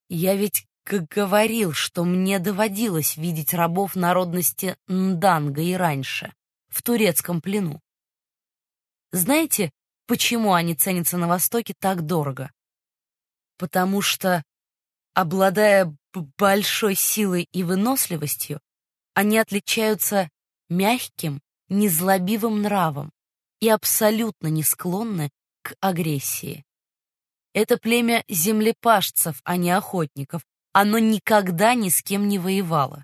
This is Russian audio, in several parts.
Я ведь говорил, что мне доводилось видеть рабов народности Нданга и раньше, в турецком плену. Знаете, почему они ценятся на Востоке так дорого? Потому что, обладая большой силой и выносливостью, они отличаются мягким, незлобивым нравом и абсолютно не склонны к агрессии. Это племя землепашцев, а не охотников. Оно никогда ни с кем не воевало.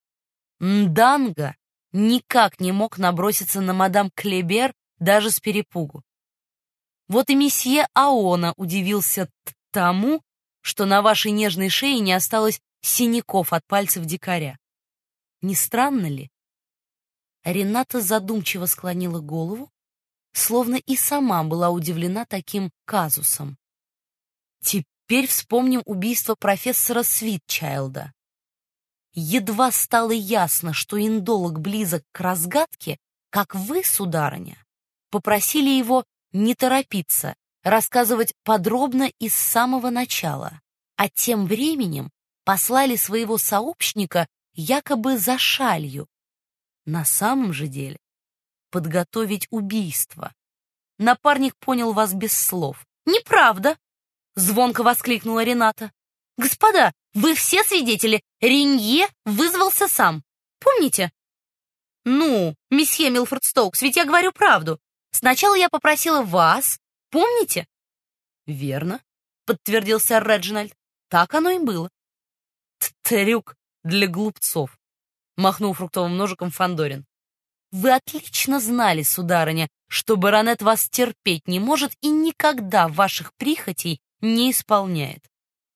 Нданга никак не мог наброситься на мадам Клебер даже с перепугу. Вот и месье Аона удивился тому, что на вашей нежной шее не осталось синяков от пальцев дикаря. Не странно ли? Рената задумчиво склонила голову, словно и сама была удивлена таким казусом. Теперь вспомним убийство профессора Свитчайлда. Едва стало ясно, что индолог близок к разгадке, как вы, сударыня, попросили его не торопиться, рассказывать подробно и с самого начала, а тем временем послали своего сообщника якобы за шалью. На самом же деле подготовить убийство. Напарник понял вас без слов. «Неправда!» — звонко воскликнула Рената. «Господа, вы все свидетели. Ренье вызвался сам. Помните?» «Ну, месье Милфорд Стоукс, ведь я говорю правду. Сначала я попросила вас. Помните?» «Верно», — подтвердил сэр Реджинальд. «Так оно и было». «Трюк для глупцов», — махнул фруктовым ножиком Фандорин. «Вы отлично знали, сударыня, что баронет вас терпеть не может и никогда ваших прихотей не исполняет.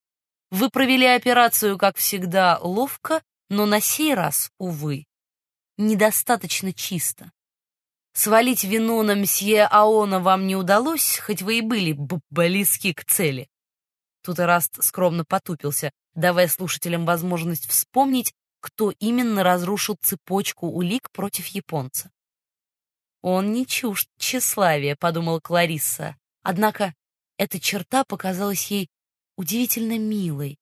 Вы провели операцию, как всегда, ловко, но на сей раз, увы, недостаточно чисто. Свалить вину на мсье Аона вам не удалось, хоть вы и были близки к цели». Тут Эраст скромно потупился, давая слушателям возможность вспомнить, кто именно разрушил цепочку улик против японца. «Он не чужд тщеславия», — подумала Кларисса, однако эта черта показалась ей удивительно милой.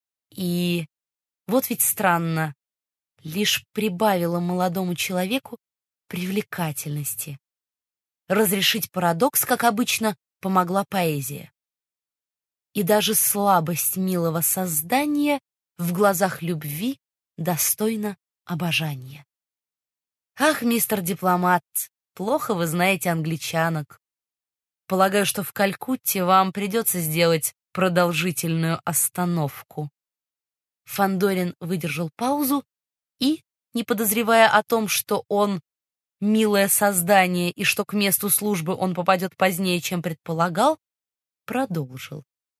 И вот ведь странно, лишь прибавила молодому человеку привлекательности. Разрешить парадокс, как обычно, помогла поэзия. И даже слабость милого создания в глазах любви достойна обожания. Ах, мистер дипломат, плохо вы знаете англичанок. Полагаю, что в Калькутте вам придется сделать продолжительную остановку. Фандорин выдержал паузу и, не подозревая о том, что он милое создание и что к месту службы он попадет позднее, чем предполагал, продолжил.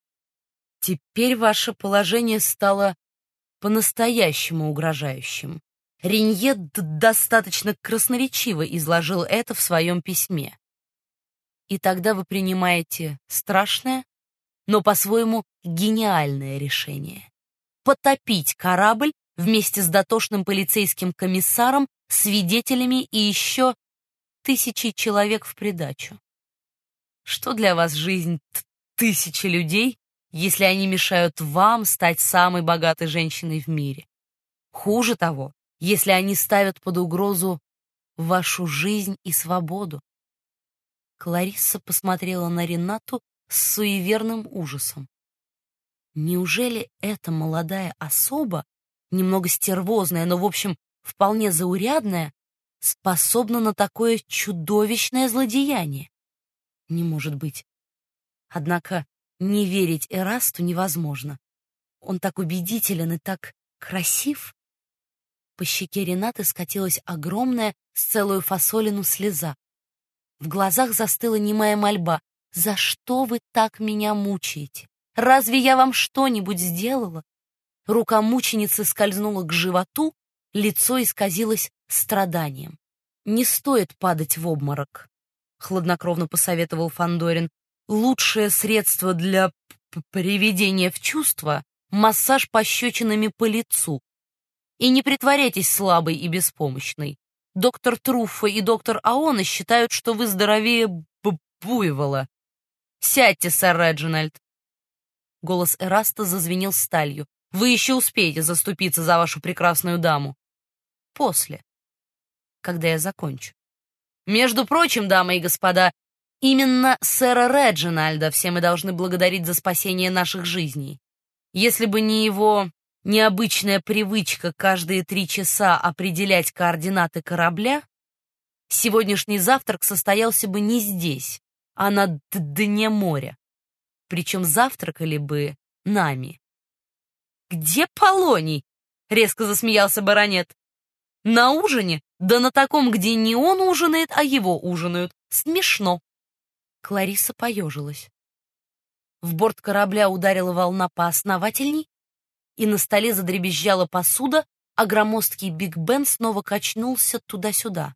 Теперь ваше положение стало по-настоящему угрожающим. Ренье достаточно красноречиво изложил это в своем письме. И тогда вы принимаете страшное, но по-своему гениальное решение — потопить корабль вместе с дотошным полицейским комиссаром, свидетелями и еще 1000 человек в придачу. Что для вас жизнь 1000 людей, если они мешают вам стать самой богатой женщиной в мире? Хуже того, если они ставят под угрозу вашу жизнь и свободу. Кларисса посмотрела на Ренату с суеверным ужасом. Неужели эта молодая особа, немного стервозная, но, в общем, вполне заурядная, способна на такое чудовищное злодеяние? Не может быть. Однако не верить Эрасту невозможно. Он так убедителен и так красив. По щеке Ренаты скатилась огромная с целую фасолину слеза. В глазах застыла немая мольба. «За что вы так меня мучаете? Разве я вам что-нибудь сделала?» Рука мученицы скользнула к животу, лицо исказилось страданием. «Не стоит падать в обморок», — хладнокровно посоветовал Фандорин. «Лучшее средство для приведения в чувство — массаж пощечинами по лицу. И не притворяйтесь слабой и беспомощной. Доктор Труффо и доктор Аона считают, что вы здоровее буйвола. Сядьте, сэр Реджинальд». Голос Эраста зазвенел сталью. «Вы еще успеете заступиться за вашу прекрасную даму. После, когда я закончу. Между прочим, дамы и господа, именно сэра Реджинальда все мы должны благодарить за спасение наших жизней. Если бы не его необычная привычка каждые 3 часа определять координаты корабля, сегодняшний завтрак состоялся бы не здесь, а на дне моря. Причем завтракали бы нами». «Где Полоний?» — резко засмеялся баронет. «На ужине? Да на таком, где не он ужинает, а его ужинают. Смешно». Клариса поежилась. В борт корабля ударила волна поосновательней, и на столе задребезжала посуда, а громоздкий Биг Бен снова качнулся туда-сюда.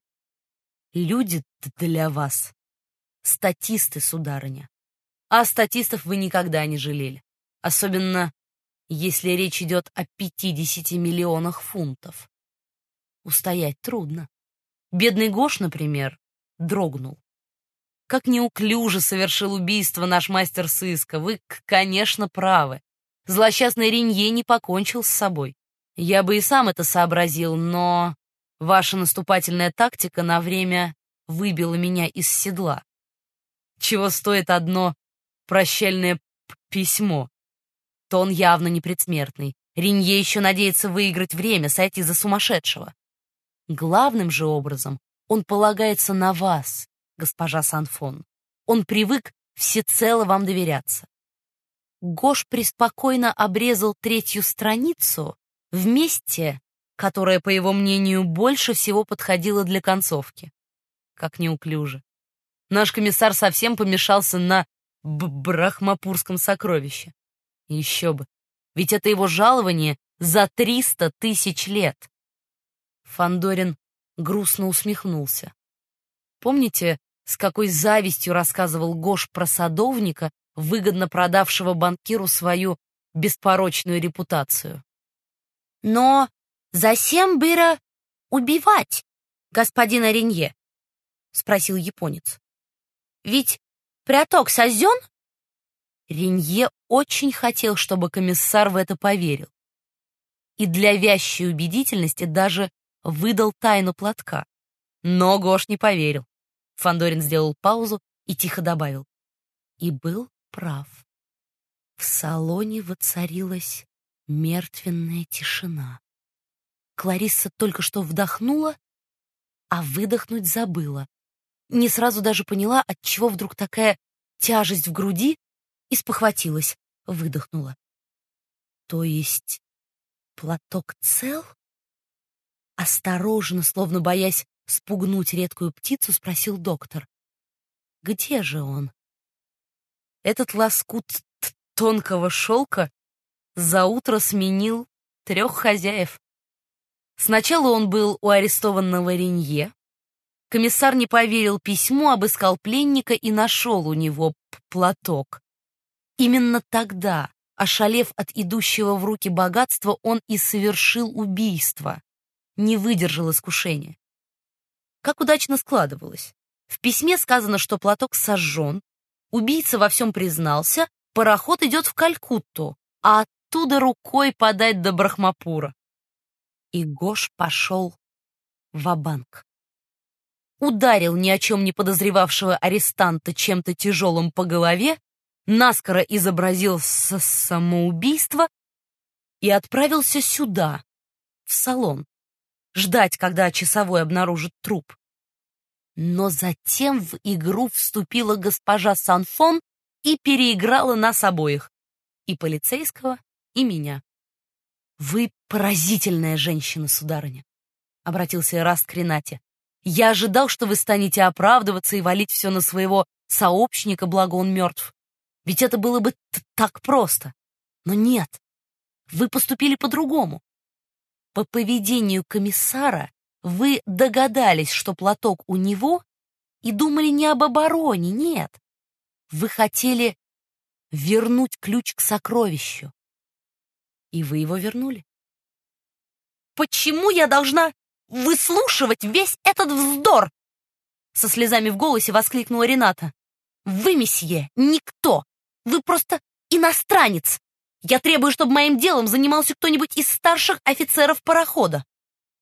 «Люди для вас — статисты, сударыня. А статистов вы никогда не жалели. Особенно, если речь идет о 50 миллионах фунтов. Устоять трудно. Бедный Гош, например, дрогнул. Как неуклюже совершил убийство наш мастер сыска. Вы, конечно, правы. Злосчастный Ренье не покончил с собой. Я бы и сам это сообразил, но ваша наступательная тактика на время выбила меня из седла. Чего стоит одно прощальное письмо? То он явно не предсмертный. Ренье еще надеется выиграть время, сойти за сумасшедшего. Главным же образом он полагается на вас, госпожа Сан-Фон. Он привык всецело вам доверяться. Гош преспокойно обрезал 3-ю страницу в месте, которое, по его мнению, больше всего подходило для концовки. Как неуклюже. Наш комиссар совсем помешался на брахмапурском сокровище. Еще бы, ведь это его жалование за 300 000 лет. Фандорин грустно усмехнулся. Помните, с какой завистью рассказывал Гош про садовника, выгодно продавшего банкиру свою беспорочную репутацию? «Но засем было убивать господина Ренье?» — спросил японец. «Ведь пряток сожжен?» Ренье очень хотел, чтобы комиссар в это поверил. И для вящей убедительности даже выдал тайну платка. Но Гош не поверил. Фандорин сделал паузу и тихо добавил. И был прав. В салоне воцарилась мертвенная тишина. Кларисса только что вдохнула, а выдохнуть забыла. Не сразу даже поняла, отчего вдруг такая тяжесть в груди, и спохватилась, выдохнула. То есть платок цел? Осторожно, словно боясь спугнуть редкую птицу, спросил доктор. Где же он? Этот лоскут тонкого шелка за утро сменил 3 хозяев. Сначала он был у арестованного Ренье. Комиссар не поверил письму, обыскал пленника и нашел у него платок. Именно тогда, ошалев от идущего в руки богатства, он и совершил убийство. Не выдержал искушения. Как удачно складывалось. В письме сказано, что платок сожжен, убийца во всем признался, пароход идет в Калькутту, а оттуда рукой подать до Брахмапура. И Гош пошел ва-банк. Ударил ни о чем не подозревавшего арестанта чем-то тяжелым по голове, наскоро изобразил самоубийство и отправился сюда, в салон, ждать, когда часовой обнаружит труп. Но затем в игру вступила госпожа Сан-Фон и переиграла нас обоих, и полицейского, и меня. «Вы поразительная женщина, сударыня», — обратился Эраст к Ренате. «Я ожидал, что вы станете оправдываться и валить все на своего сообщника, благо он мертв. Ведь это было бы так просто. Но нет, вы поступили по-другому. По поведению комиссара вы догадались, что платок у него, и думали не об обороне, нет. Вы хотели вернуть ключ к сокровищу. И вы его вернули. «Почему я должна выслушивать весь этот вздор?» Со слезами в голосе воскликнула Рената. «Вы, месье, никто. Вы просто иностранец. Я требую, чтобы моим делом занимался кто-нибудь из старших офицеров парохода.